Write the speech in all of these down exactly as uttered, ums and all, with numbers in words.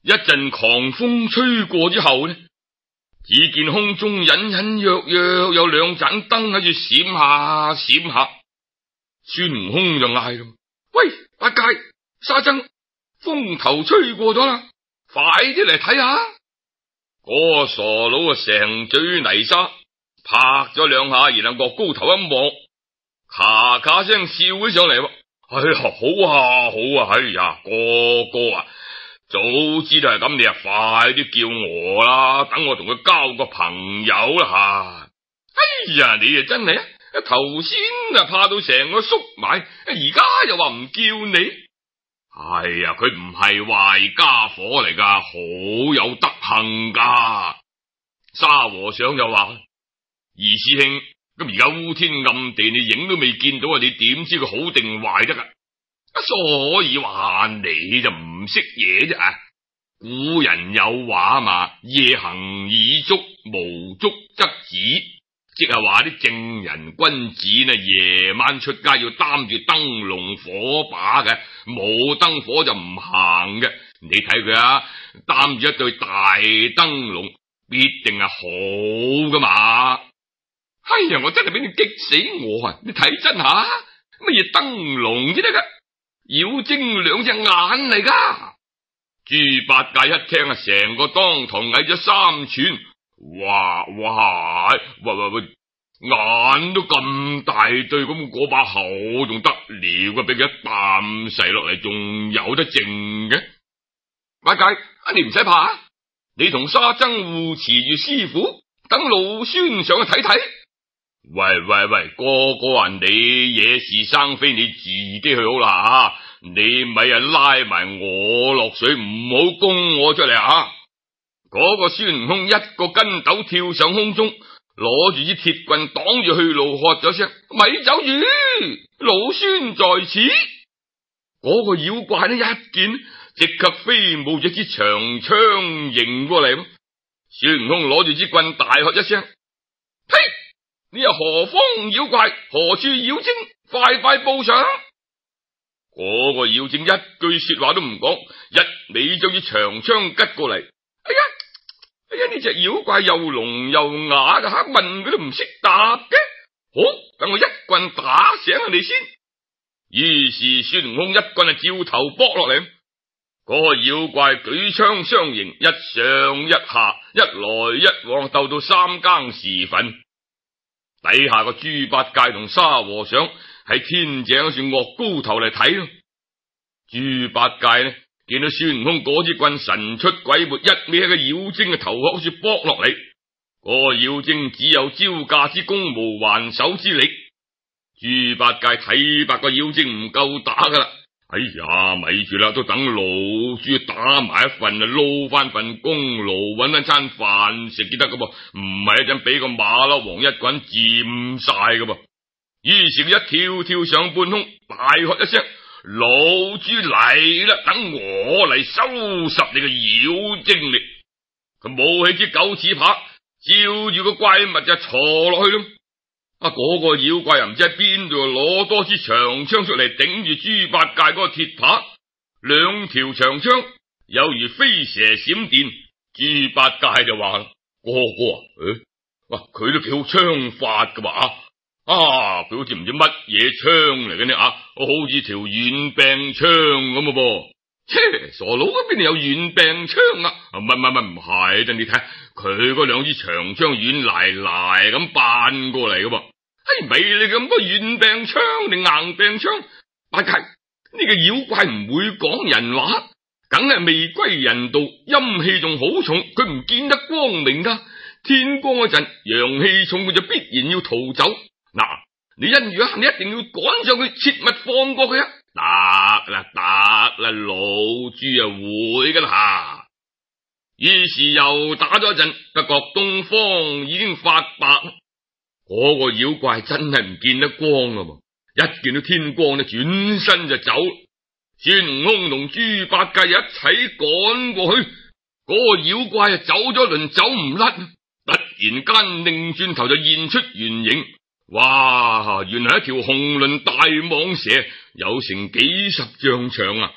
一陣狂風吹過之後呢，只見空中隱隱約約有兩盞燈喺住閃下閃下。孫悟空就嗌啦：喂，八戒、沙僧，風頭吹過咗啦，快啲嚟睇下！嗰個傻佬啊，成嘴泥沙，拍咗兩下，然後岳高頭一望，咔咔聲笑起上嚟。哎呀，好啊好啊，哎呀，哥哥啊，早知道係咁，你啊快啲叫我啦，等我同佢交個朋友啦吓。哎呀，你啊真係啊，頭先啊怕到成個縮埋，而家又話唔叫你。哎呀，佢唔係壞家伙嚟噶，好有德行噶。沙和尚就話：二師兄，咁而家烏天暗地，你影都未見到啊，你點知佢好定壞得噶？所以話你就唔識嘢啫啊！古人有話嘛，夜行已足，無足則止，即係話啲正人君子呢，夜晚出街要擔住燈籠火把嘅，冇燈火就唔行嘅。你睇佢啊，擔住一對大燈籠，必定係好噶嘛。哎呀，我真係俾你激死我啊！你睇真下，乜嘢燈籠先得噶？妖精兩隻眼嚟噶。豬八戒一聽啊，成個當堂矮咗三寸。哇哇，喂喂喂，眼都咁大對，咁嗰把口仲得了噶？俾佢一啖噬落嚟，仲有得剩嘅。八戒，你唔使怕，你同沙僧護持住師傅，等老孫上去睇睇。喂喂喂，哥哥啊，你惹是生非，你自己去好啦吓，你咪啊拉埋我落水，唔好供我出嚟啊！嗰個孫悟空一個筋斗跳上空中，攞住支鐵棍擋住去路，喝咗聲：咪走住，老孫在此。嗰個妖怪呢，一見即刻飛舞咗支長槍迎過嚟。孫悟空攞住支棍大喝一聲：呸！你係何方妖怪？何處妖精？快快報上！嗰個妖精一句說話都唔講，一味就支長槍吉過嚟。哎呀，哎呀！呢隻妖怪又聾又啞嘅，吓問佢都唔識答嘅。好，等我一棍打醒下你先。於是孫悟空一棍啊，照頭搏落嚟。嗰個妖怪舉槍相迎，一上一下，一來一往，鬥到三更時分。底下個豬八戒同沙和尚喺天井上岳高頭嚟睇咯。豬八戒呢，見到孫悟空嗰支棍神出鬼沒，一味喺個妖精嘅頭殼好似剝落嚟。嗰個妖精只有招架之功，無還手之力。豬八戒睇白個妖精唔夠打噶啦。哎呀，咪住啦，都等老豬打埋一份啊，撈翻份功勞，搵一餐飯食至得噶噃，唔係一陣俾個馬騮王一棍佔晒噶噃。於是佢一跳跳上半空，大喝一聲：老豬嚟啦！等我嚟收拾你個妖精力！佢舞起支狗翅拍，照住個怪物就坐落去咯。啊！嗰個妖怪又唔知喺邊度攞多支長槍出嚟頂住豬八戒嗰個鐵耙，兩條長槍有如飛蛇閃電。豬八戒就話：哥哥啊，誒，哇，佢都幾好槍法噶嘛啊！佢好似唔知乜嘢槍嚟嘅呢啊，好似條軟柄槍咁啊噃。切，傻佬嗰邊度有軟柄槍啊？唔係唔係唔係，等你睇佢嗰兩支長槍軟賴賴咁扮過嚟噶噃。哎，咪你咁多軟柄槍定硬柄槍？八戒，呢個妖怪唔會講人話，梗係未歸人道，陰氣仲好重，佢唔見得光明噶。天光嗰陣，陽氣重，佢就必然要逃走。嗱，你因住啊，你一定要趕上佢，切勿放過佢啊！得啦得啦，老豬啊會噶啦吓。於是又打咗一陣，不覺東方已經發白。嗰個妖怪真係唔見得光啊！一見到天光呢，轉身就走。孫悟空同豬八戒一齊趕過去，嗰個妖怪啊走咗輪走唔甩，突然間擰轉頭就現出原形。哇！原來一條紅鱗大蟒蛇，有成幾十丈長啊！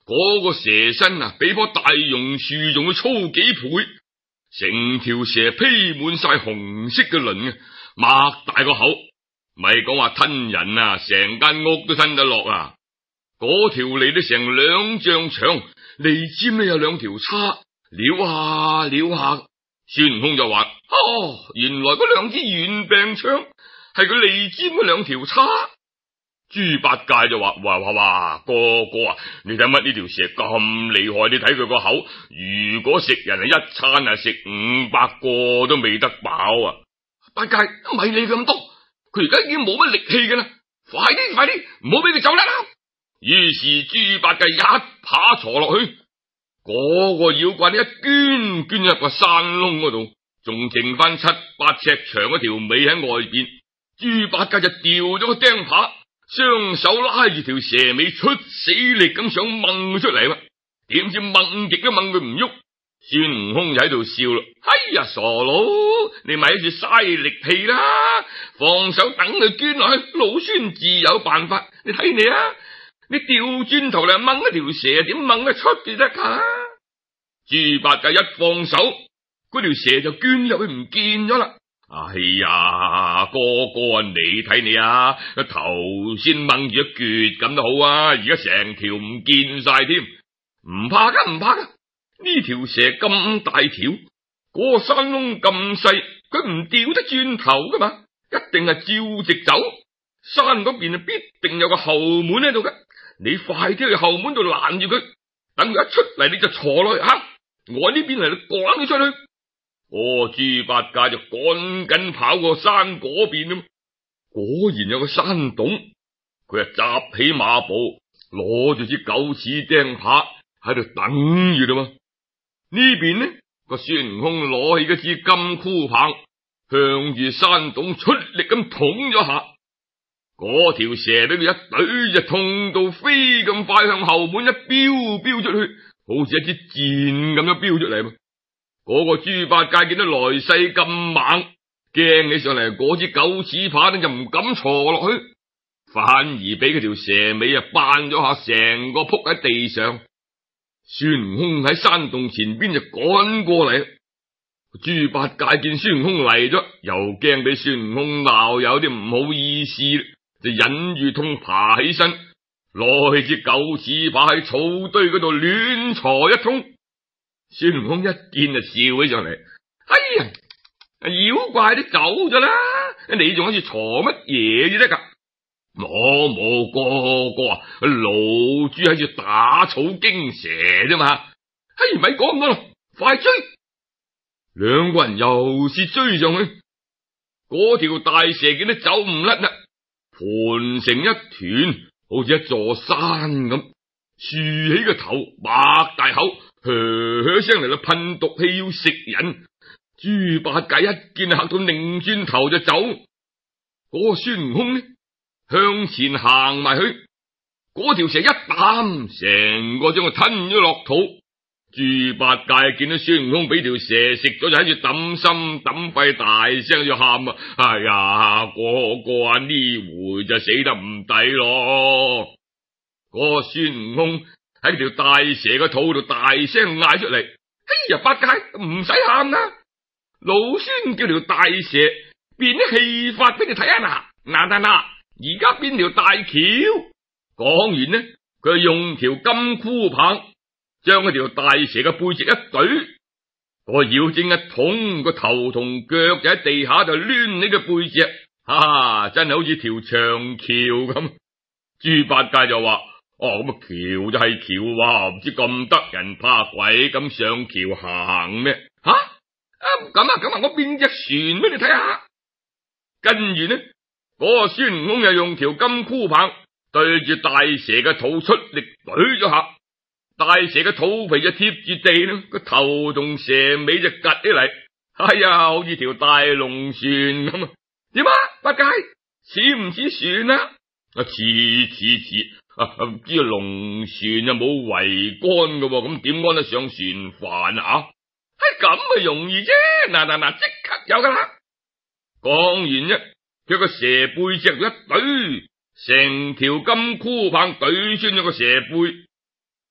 嗰個蛇身啊，比棵大榕樹仲要粗幾倍，成條蛇披滿晒紅色嘅鱗啊，擘大個口，咪講話吞人啊，成間屋都吞得落啊！嗰條脷都成兩丈長，脷尖呢有兩條叉，撩下撩下。孫悟空就話：哦，原來嗰兩支軟柄槍係佢脷尖嗰兩條叉。豬八戒就話：哇哇哇，哥哥啊，你睇乜呢條蛇咁厲害？你睇佢個口，如果食人啊，一餐啊食五百個都未得飽啊！八戒，咪理咁多，佢而家已經冇乜力氣㗎啦，快啲快啲，唔好俾佢走啦！於是豬八戒一爬坐落去，嗰個妖怪一捐捐入個山窿嗰度，仲剩翻七八尺長嗰條尾喺外邊。豬八戒就掉咗個釘耙，雙手拉住條蛇尾，出死力咁想掹出嚟，點知掹極都掹佢唔喐。孫悟空就喺度笑啦：哎呀，傻佬，你咪喺度嘥力氣啦，放手等佢捐落去，老孫自有辦法。你睇你啊，你調轉頭嚟掹一條蛇，點掹得出至得噶？豬八戒一放手，嗰條蛇就捐入去唔見咗啦。哎呀，哥哥啊，你睇你啊，頭先掹住一橛咁都好啊，而家成條唔見晒添。唔怕噶，唔怕噶，呢條蛇咁大條，嗰個山窿咁細，佢唔掉得轉頭噶嘛，一定係照直走。山嗰邊啊，必定有個後門喺度噶，你快啲去後門度攔住佢，等佢一出嚟你就坐落去吓，我呢邊嚟趕佢出去。哦，豬八戒就趕緊跑過山嗰邊啊，果然有個山洞，佢啊紮起馬步，攞住支狗齒釘耙喺度等住啦嘛。呢邊呢個孫悟空攞起嗰支金箍棒，向住山洞出力咁捅咗下，嗰條蛇俾佢一懟就痛到飛咁快向後門一飆飆出去，好似一支箭咁樣飆出嚟嘛。嗰個豬八戒見到來勢咁猛，驚起上嚟，嗰支狗齒棒呢就唔敢坐落去，反而俾佢條蛇尾啊绊咗下，成個撲喺地上。孫悟空喺山洞前邊就趕過嚟，豬八戒見孫悟空嚟咗，又驚俾孫悟空鬧，有啲唔好意思，就忍住痛爬起身，攞起支狗齒棒喺草堆嗰度亂鋤一通。孫悟空一見就笑起上嚟：哎呀，妖怪都走咗啦，你仲喺度鋤乜嘢至得噶？我冇哥哥啊，老豬喺度打草驚蛇啫嘛。嘿，咪講咁多咯，快追！兩個人又係追上去，嗰條大蛇見都走唔甩啦，盤成一團，好似一座山咁，豎起個頭，擘大口，呵呵聲嚟到噴毒氣要食人。豬八戒一見嚇到擰轉頭就走，嗰個孫悟空呢向前行埋去，嗰條蛇一啖成個將佢吞咗落肚。豬八戒見到孫悟空俾條蛇食咗，就喺度抌心抌肺，大聲就喊啊！哎呀，哥哥啊，呢回就死得唔抵咯！嗰個孫悟空喺條大蛇個肚度大聲嗌出嚟：哎呀，八戒唔使喊啦，老孫叫條大蛇變啲氣法俾你睇下嗱，嗱嗱嗱，而家變條大橋。講完呢，佢用條金箍棒將嗰條大蛇嘅背脊一懟，個妖精一捅，個頭同腳就喺地下就攣起個背脊，哈哈，真係好似條長橋咁。豬八戒就話：哦，咁啊橋就係橋啊，唔知咁得人怕鬼咁上橋行咩？吓啊咁啊咁啊，我變隻船俾你睇下。跟住呢，嗰個孫悟空又用條金箍棒對住大蛇嘅肚出力懟咗下，大蛇嘅肚皮就貼住地啦，個頭同蛇尾就趷起嚟，哎呀，好似條大龍船咁啊！點啊，八戒似唔似船啊？啊，似似似。啊，唔知龍船又冇桅杆噶，咁點趕得上船帆啊？係咁啊容易啫，嗱嗱嗱，即刻有噶啦！講完啫，佢個蛇背脊一懟，成條金箍棒懟穿咗個蛇背，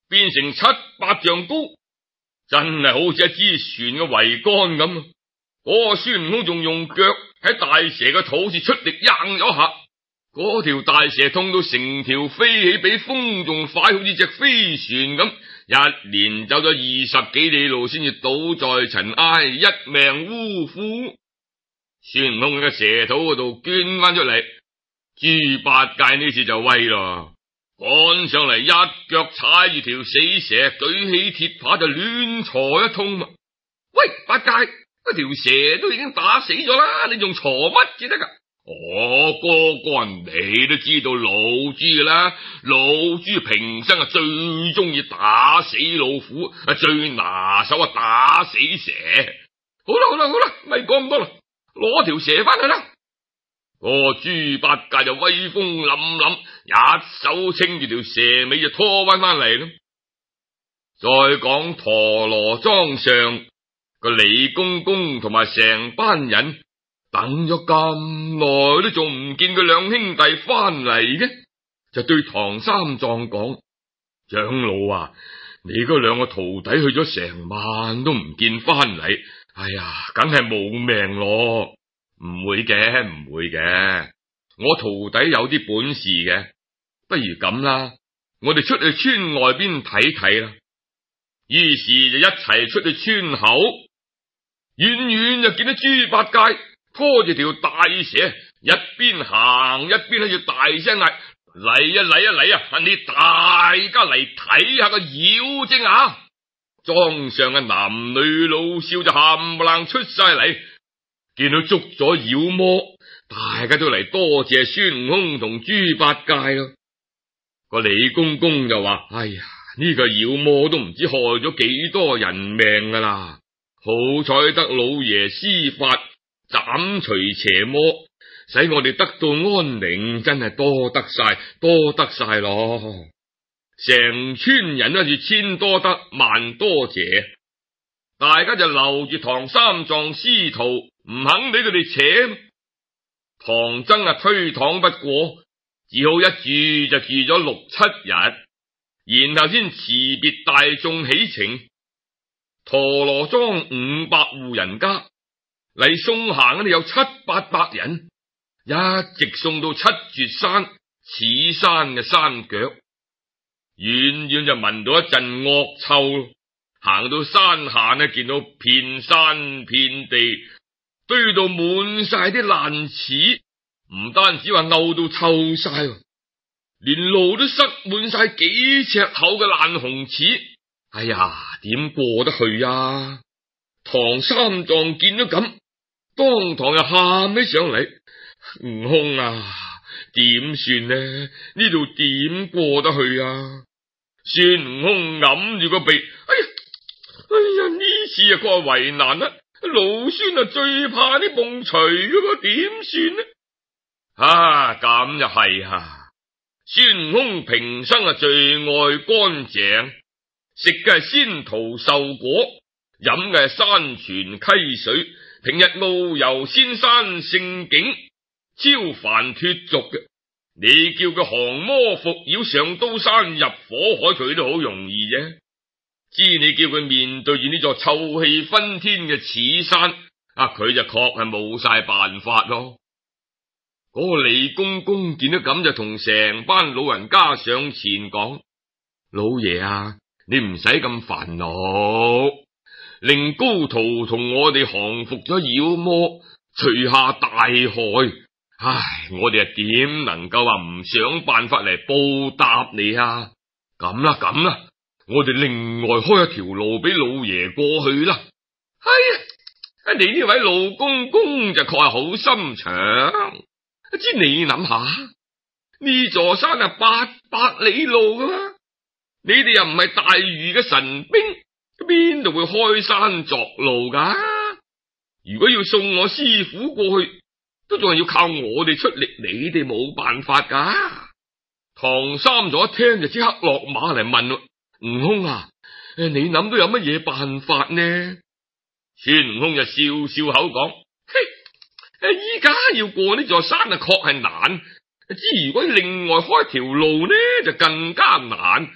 變成七八丈高，真係好似一支船嘅桅杆咁。嗰個孫悟空仲用腳喺大蛇嘅肚臍出力掹咗下，嗰條大蛇痛到成條飛起，比風仲快，好似隻飛船咁，一連走咗二十幾里路，先至倒在塵埃，一命嗚呼。孫悟空喺蛇肚嗰度捐翻出嚟，豬八戒呢次就威咯，趕上嚟一腳踩住條死蛇，舉起鐵耙就亂鋤一通。喂，八戒，嗰條蛇都已經打死咗啦，你仲鋤乜至得噶？哦，哥哥你都知道老豬噶啦，老豬平生啊最中意打死老虎，啊最拿手啊打死蛇。好啦好啦好啦，咪講咁多啦，攞條蛇翻去啦。個豬八戒就威風凜凜，一手清住條蛇尾就拖翻翻嚟咯。再講陀羅莊上個李公公同埋成班人等咗咁耐，都仲唔見佢兩兄弟翻嚟嘅，就對唐三藏講：長老啊，你嗰兩個徒弟去咗成晚都唔見翻嚟，哎呀，梗係冇命咯。唔會嘅，唔會嘅，我徒弟有啲本事嘅，不如咁啦，我哋出去村外邊睇睇啦。於是就一齊出去村口，遠遠就見到豬八戒拖住條大蛇，一邊行一邊喺度大聲嗌：嚟啊嚟啊嚟啊！你大家嚟睇下個妖精啊！莊上嘅男女老少就冚唪唥出晒嚟。見到捉咗妖魔，大家都嚟多謝孫悟空同豬八戒咯。個李公公就話：哎呀，呢個妖魔都唔知害咗幾多人命噶啦，好彩得老爺施法斬除邪魔，使我哋得到安寧，真係多得晒，多得晒咯。成村人都係千多得萬多謝，大家就留住唐三藏師徒，唔肯俾佢哋扯。唐僧啊推搪不過，只好一住就住咗六七日，然後先辭別大眾起程。陀羅莊五百戶人家嚟送行，有七八百人，一直送到七絕山此山嘅山腳，遠遠就聞到一陣惡臭。行到山下呢，見到遍山遍地堆到滿晒啲爛柿，唔單止話漚到臭晒，連路都塞滿晒幾尺厚嘅爛紅柿。哎呀，點過得去啊？唐三藏見到咁，當堂又喊起上嚟：悟空啊，點算呢？呢度點過得去啊？孫悟空揞住個鼻：哎呀，哎呀，呢次啊，確係為難啦！老孫啊，最怕啲蹦錘噶噃，點算呢？啊，咁就係啊！孫悟空平生啊最愛乾淨，食嘅係仙桃壽果，飲嘅係山泉溪水，平日遨遊仙山勝境，超凡脫俗嘅。你叫佢降魔伏妖上刀山入火海，佢都好容易啫。知你叫佢面對住呢座臭氣熏天嘅此山，啊，佢就確係冇晒辦法咯。嗰、那個李公公見到咁，就同成班老人家上前講：老爺啊，你唔使咁煩惱，令高徒同我哋降服咗妖魔，除下大害。唉，我哋啊點能夠話唔想辦法嚟報答你啊？咁啦咁啦，我哋另外開一條路俾老爺過去啦。哎呀，你呢位老公公就確係好心腸。知你諗下，呢座山啊八百里路噶嘛，你哋又唔係大禹嘅神兵，邊度會開山鑿路噶？如果要送我師傅過去，都仲係要靠我哋出力，你哋冇辦法噶。唐三藏一聽就即刻落馬嚟問：悟空啊，你諗到有乜嘢辦法呢？孫悟空就笑笑口講：嘿，依家要過呢座山啊，確係難。之如果另外開條路呢，就更加難。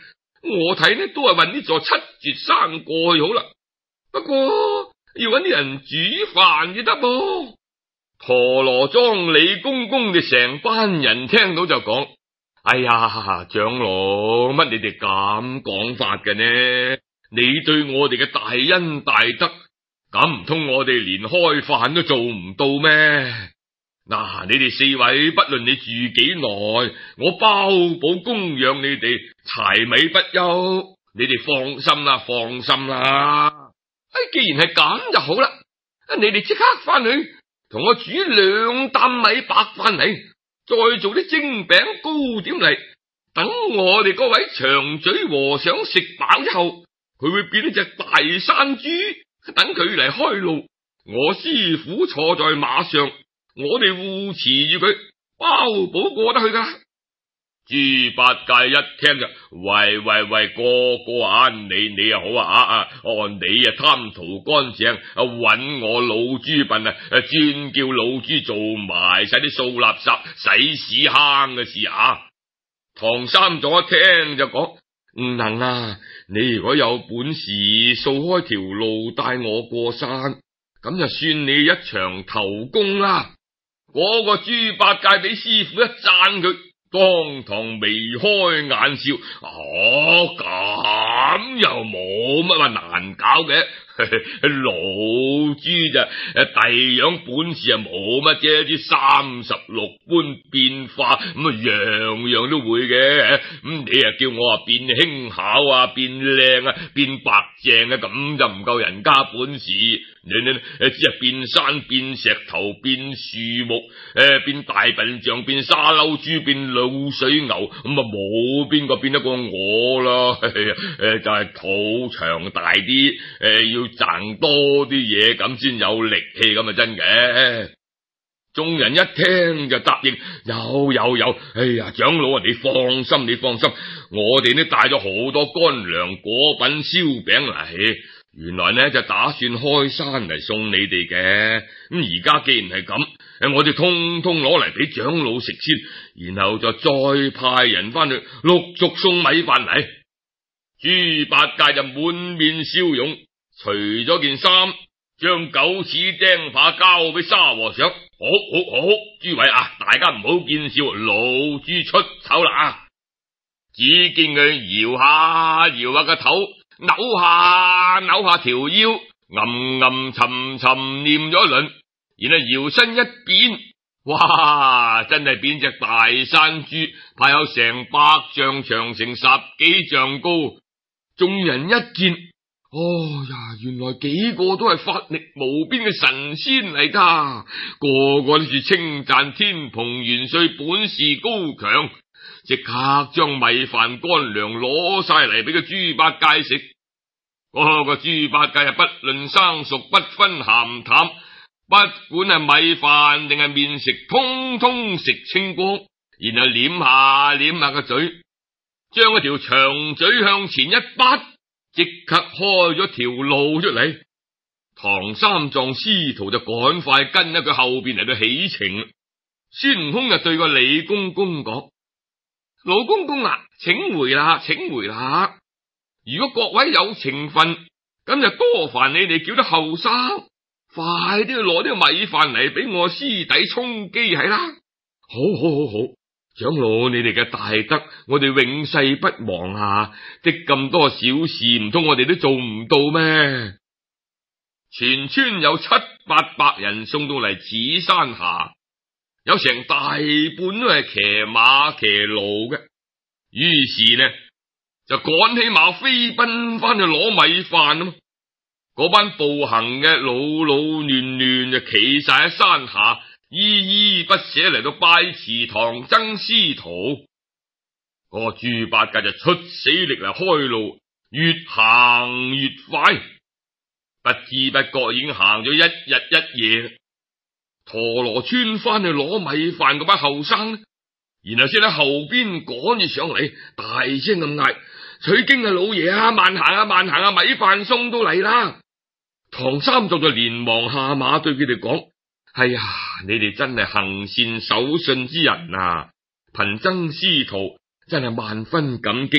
我睇呢都係搵呢座七絕山過去好啦。不過要搵啲人煮飯至得噃。陀羅莊李公公哋成班人聽到就講：哎呀，長老，乜你哋咁講法嘅呢？你對我哋嘅大恩大德，咁唔通我哋連開飯都做唔到咩？嗱、啊，你哋四位不論你住幾耐，我包保供養你哋柴米不憂。你哋放心啦，放心啦。哎，既然係咁就好啦，你哋即刻翻去同我煮兩擔米白飯嚟，再做啲蒸餅糕點嚟。等我哋嗰位長嘴和尚食飽之後，佢會變一隻大山豬，等佢嚟開路。我師傅坐在馬上，我哋護持住佢，包保過得去噶。豬八戒一聽就：喂喂喂，哥哥啊，你你又好啊啊！哦，你啊貪圖乾淨，啊搵我老豬笨啊，專叫老豬做埋晒啲掃垃圾、洗屎坑嘅事啊！唐三藏一聽就講：唔能啊！你如果有本事掃開條路帶我過山，咁就算你一場頭功啦。嗰個豬八戒俾師傅一讚佢，當堂眉開眼笑。哦，咁又冇乜話難搞嘅。老豬咋第樣本事啊冇乜啫，啲三十六般變化咁啊樣樣都會嘅。咁你啊叫我啊變輕巧啊，變靚啊，變白淨啊，咁就唔夠人家本事。你你只係變山變石頭變樹木，誒變大笨象變沙溜豬變滷水牛，咁啊冇邊個變得過我啦。誒就係肚長大啲，誒要賺多啲嘢咁先有力氣，咁啊真嘅。眾人一聽就答應：有有有，哎呀，長老啊，你放心你放心，我哋呢帶咗好多乾糧果品燒餅嚟，原來呢就打算開山嚟送你哋嘅。咁而家既然係咁，誒我哋通通攞嚟俾長老食先，然後就再派人翻去陸續送米飯嚟。豬八戒就滿面笑容，除咗件衫，將九齒釘耙交俾沙和尚。好好好，諸位啊，大家唔好見笑，老豬出醜啦。只見佢搖下搖下個頭，扭下扭下條腰，吟吟沉沉念咗一輪，然後搖身一變，哇，真係變隻大山豬，派有成百丈長，成十幾丈高。眾人一見，哦呀，原來幾個都係法力無邊嘅神仙嚟噶，個個都是稱讚天蓬元帥本事高強，即刻將米飯乾糧攞晒嚟俾個豬八戒食。嗰個豬八戒係不論生熟，不分鹹淡，不管係米飯定係麵食，通通食清光，然後捻下捻下個嘴，將一條長嘴向前一拔，即刻開咗條路出嚟。唐三藏師徒就趕快跟喺佢後邊嚟到起程。孫悟空就對個李公公講：老公公啊，請回啦，請回啦！如果各位有情分，咁就多煩你哋叫得後生，快啲去攞啲米飯嚟俾我師弟充飢係啦。好好好好，長老你哋嘅大德，我哋永世不忘啊！的咁多小事，唔通我哋都做唔到咩？全村有七八百人送到嚟此山下，有成大半都係騎馬騎驢嘅。於是呢就趕起馬飛奔翻去攞米飯啊嘛！嗰班步行嘅老老嫩嫩就企晒喺山下，依依不捨嚟到拜辭唐僧師徒。嗰個豬八戒就出死力嚟開路，越行越快，不知不覺已經行咗一日一夜。陀羅村翻去攞米飯嗰班後生，然後先喺後邊趕住上嚟，大聲咁嗌：取經啊老爺啊，慢行啊慢行啊，米飯送到嚟啦！唐三藏就連忙下馬對佢哋講：哎呀，你哋真係行善守信之人啊！貧僧師徒真係萬分感激，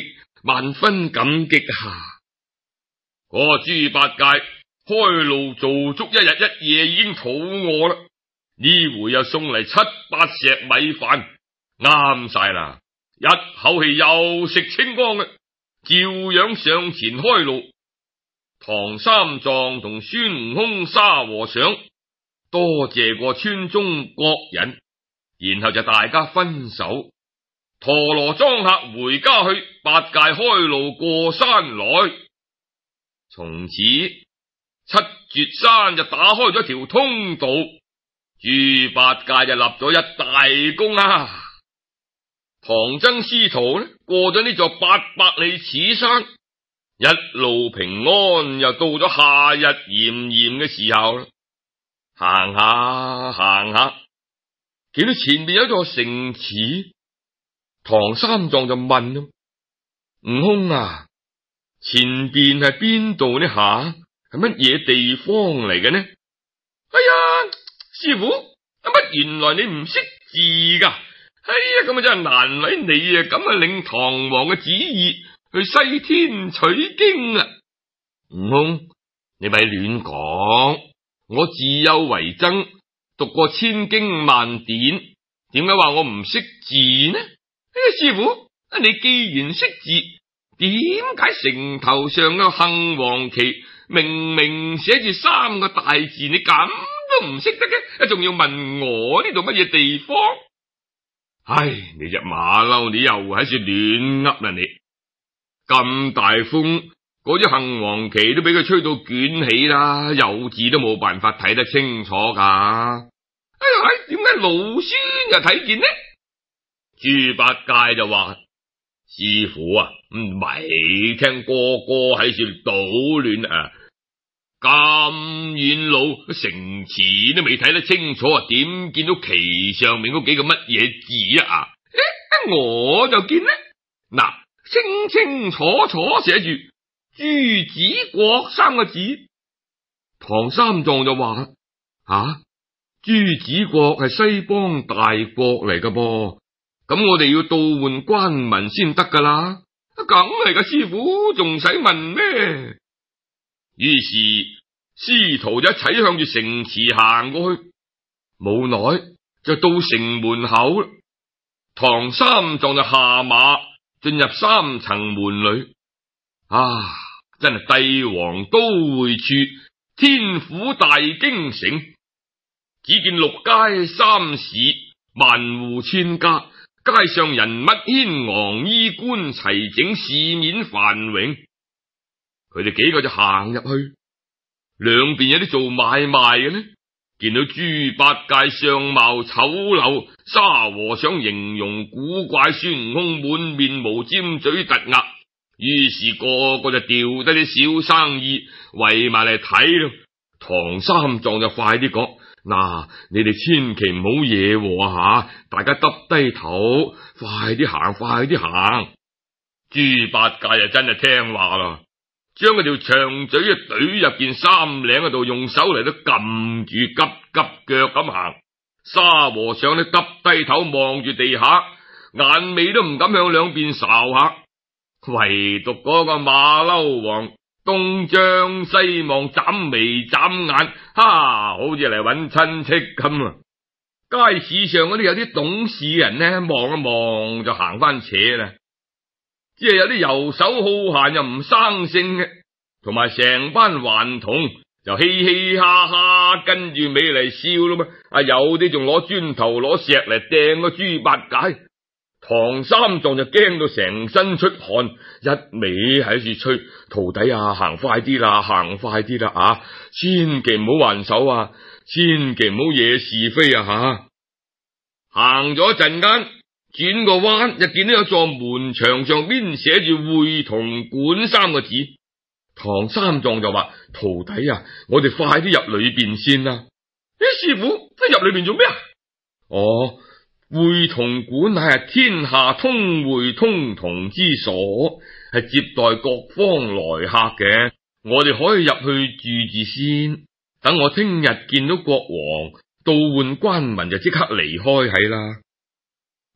萬分感激啊！嗰個豬八戒開路做足一日一夜，已經肚餓啦，呢回又送嚟七八石米飯，啱晒啦！一口氣又食清光嘅，照樣上前開路。唐三藏同孫悟空、沙和尚多謝過村中各人，然後就大家分手，陀羅裝客回家去。八戒開路過山來，從此七絕山就打開咗條通道，豬八戒就立咗一大功啊！唐僧師徒呢，過咗呢座八百里此山，一路平安，又到咗夏日炎炎嘅時候啦。行下行下，見到前面有一座城池，唐三藏就問啦：悟空啊，前邊係邊度呢？下係乜嘢地方嚟嘅呢？哎呀，師傅，乜原來你唔識字噶？哎呀，咁啊真係難為你啊！咁啊領唐王嘅旨意去西天取經啊！悟空，你咪亂講，我自幼為僧，讀過千經萬典，點解話我唔識字呢？哎呀，師傅，你既然識字，點解城頭上嘅杏黃旗明明寫住三個大字，你咁都唔識得嘅？仲要問我呢度乜嘢地方？唉，你隻馬騮，你又喺處亂噏啦！你咁大風，嗰啲杏黃旗都俾佢吹到捲起啦，有字都冇辦法睇得清楚噶。哎呀，點解老孫又睇見呢？豬八戒就話：師傅啊，唔係聽哥哥喺處搗亂啊！咁遠路城池都未睇得清楚啊，點見到旗上面嗰幾個乜嘢字啊？誒，我就見呢，嗱，清清楚楚寫住朱子國三個字。唐三藏就話：啊，朱子國係西方大國嚟噶噃，咁我哋要渡換關民先得噶啦。梗係噶，師傅仲使問咩？於是師徒就一齊向住城池行過去，冇耐就到城門口啦。唐三藏就下馬進入三層門裏，啊，真係帝王都會處，天府大京城。只見六街三市，萬戶千家，街上人物軒昂，衣冠齊整，市面繁榮。佢哋幾個就行入去，兩邊有啲做買賣嘅呢，見到豬八戒相貌醜陋，沙和尚形容古怪，孫悟空滿面無尖嘴突額，於是個個就掉低啲小生意圍埋嚟睇咯。唐三藏就快啲講：嗱，你哋千祈唔好惹禍啊！大家耷低頭，快啲行，快啲行。豬八戒就真係聽話啦，將嗰條長嘴啊懟入件衫領嗰度，用手嚟都撳住，急急腳咁行。沙和尚呢，耷低頭望住地下，眼尾都唔敢向兩邊睄下，唯獨嗰個馬騮王東張西望，眨眉眨眼，哈，好似嚟搵親戚咁啊！街市上嗰啲有啲懂事人呢，望一望就行翻扯啦。即係有啲游手好閒又唔生性嘅，同埋成班頑童就嘻嘻哈哈跟住尾嚟笑咯嘛。啊，有啲仲攞磚頭攞石嚟掟個豬八戒。唐三藏就驚到成身出汗，一味喺處吹：徒弟啊，行快啲啦，行快啲啦啊！千祈唔好還手啊，千祈唔好惹是非啊吓！行咗一陣間，轉個彎就見到有座門牆上邊寫住會同館三個字。唐三藏就話：徒弟啊，我哋快啲入裏邊先啦！誒，師傅，入裏邊做咩啊？哦。會同館乃係天下通會通同之所，係接待各方來客嘅。我哋可以入去住住先，等我聽日見到國王，渡換關民就即刻離開係啦。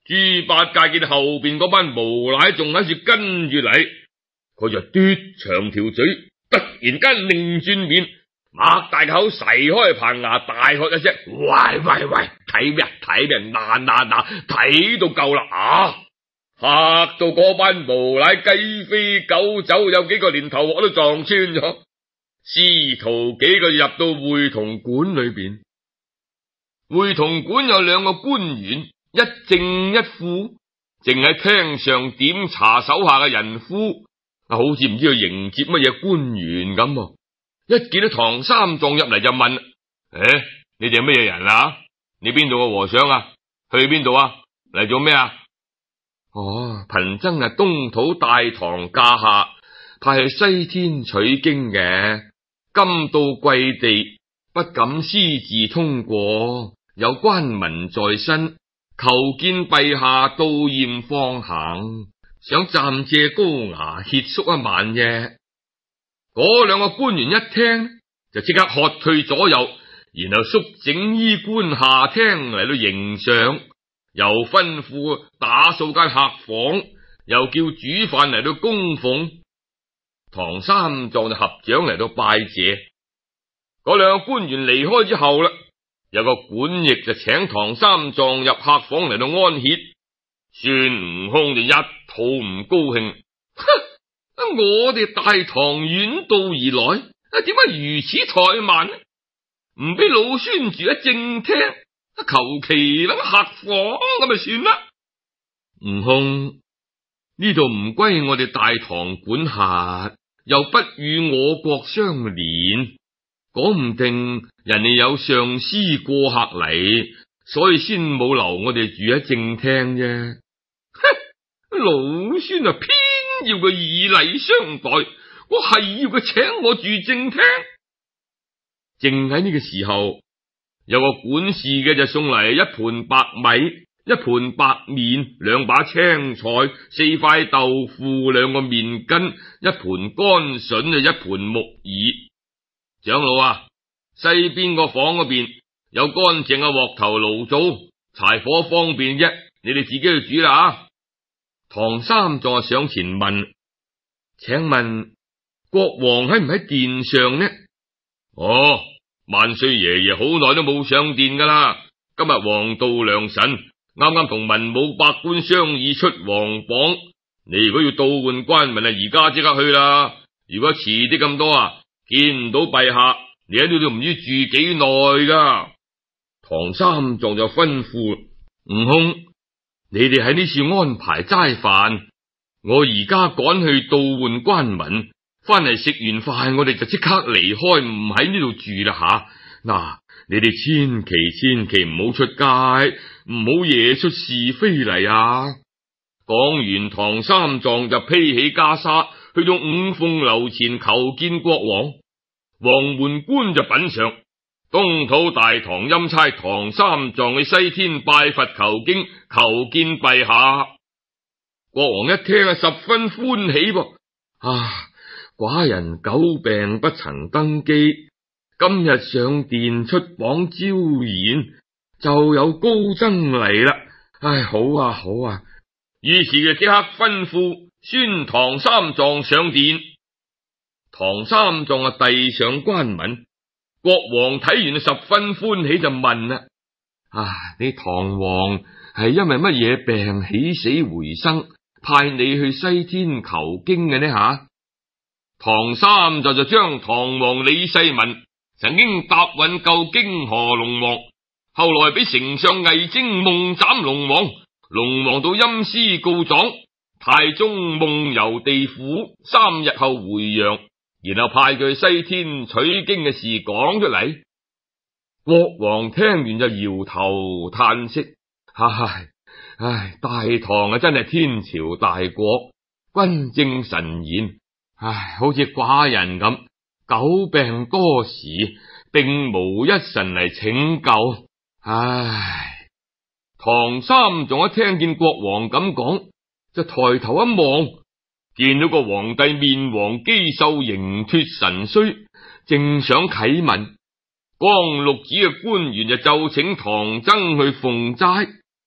豬八戒見後邊嗰班無賴仲喺度跟住嚟，佢就嘟長條嘴，突然間擰轉面，擘大口，噬開棚牙，大喝一聲：喂喂喂，睇咩？睇咩？嗱嗱嗱，睇到夠啦啊！嚇到嗰班無賴雞飛狗走，有幾個連頭殼都撞穿咗。師徒幾個入到會同館裏邊，會同館有兩個官員，一正一副，正喺廳上點查手下嘅人夫，好似唔知道迎接乜嘢官員咁。一見到唐三藏入嚟就問：誒、欸，你哋係乜嘢人啊？你邊度嘅和尚啊？去邊度啊？嚟做咩啊？哦，貧僧係東土大唐駕下，派去西天取經嘅。今到貴地，不敢私自通過，有關民在身，求見陛下到驗放行，想暫借高衙歇宿一晚啫。嗰兩個官員一聽就即刻喝退左右，然後縮整衣冠下廳嚟到迎上，又吩咐打掃間客房，又叫煮飯嚟到供奉。唐三藏就合掌嚟到拜謝。嗰兩個官員離開之後啦，有個管驛就請唐三藏入客房嚟到安歇。孫悟空就一肚唔高興，哼，我哋大唐遠道而來，點解如此怠慢呢？唔俾老孫住喺正廳，求其諗客房咁咪算啦。悟空，呢度唔歸我哋大唐管轄，又不與我國相連，講唔定人哋有上司過客嚟，所以先冇留我哋住喺正廳啫。哼，老孫啊，偏要佢以禮相待，我係要佢請我住正廳。正喺呢個時候，有個管事嘅就送嚟一盤白米、一盤白麵、兩把青菜、四塊豆腐、兩個麵筋、一盤乾筍、一盤木耳。長老啊，西邊個房嗰邊有乾淨嘅鑊頭爐灶，柴火方便啫，你哋自己去煮啦啊！唐三藏上前問：請問國王喺唔喺殿上呢？哦，萬歲爺爺好耐都冇上殿噶啦，今日王道良辰，啱啱同文武百官商議出皇榜，你如果要倒換官文啊，而家即刻去啦。如果遲啲咁多啊，見唔到陛下，你喺呢度唔知住幾耐噶。唐三藏就吩咐悟空：你哋喺呢處安排齋飯，我而家趕去倒換官文，翻嚟食完飯，我哋就即刻離開，唔喺呢度住啦吓。嗱、啊，你哋千祈千祈唔好出街，唔好惹出是非嚟啊！講完，唐三藏就披起袈裟，去到五鳳樓前求見國王。黃門官就稟上：東土大唐欽差唐三藏去西天拜佛求經，求見陛下。國王一聽啊，十分歡喜噃。啊，寡人久病不曾登基，今日上殿出榜招賢，就有高僧嚟啦。唉，好啊好啊。於是就即刻吩咐宣唐三藏上殿。唐三藏啊遞上官文，國王睇完十分歡喜，就問啦：啊，你唐王係因為乜嘢病起死回生，派你去西天求經嘅呢？吓，唐三藏就將唐王李世民曾經答允救京河龍王，後來俾丞相魏徵夢斬龍王，龍王到陰司告狀，太宗夢遊地府，三日後回陽，然後派佢西天取經嘅事講出嚟。國王聽完就搖頭嘆息：唉唉，大唐啊真係天朝大國，軍政神嚴，唉，好似寡人咁久病多時，並無一神嚟拯救。唉，唐三藏一聽見國王咁講，就抬頭一望，見到個皇帝面黃肌瘦，形脫神衰，正想啟問，光祿寺嘅官員就奏請唐僧去奉齋。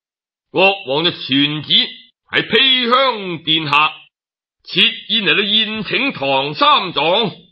國王就傳旨喺披香殿下設宴嚟到宴請唐三藏。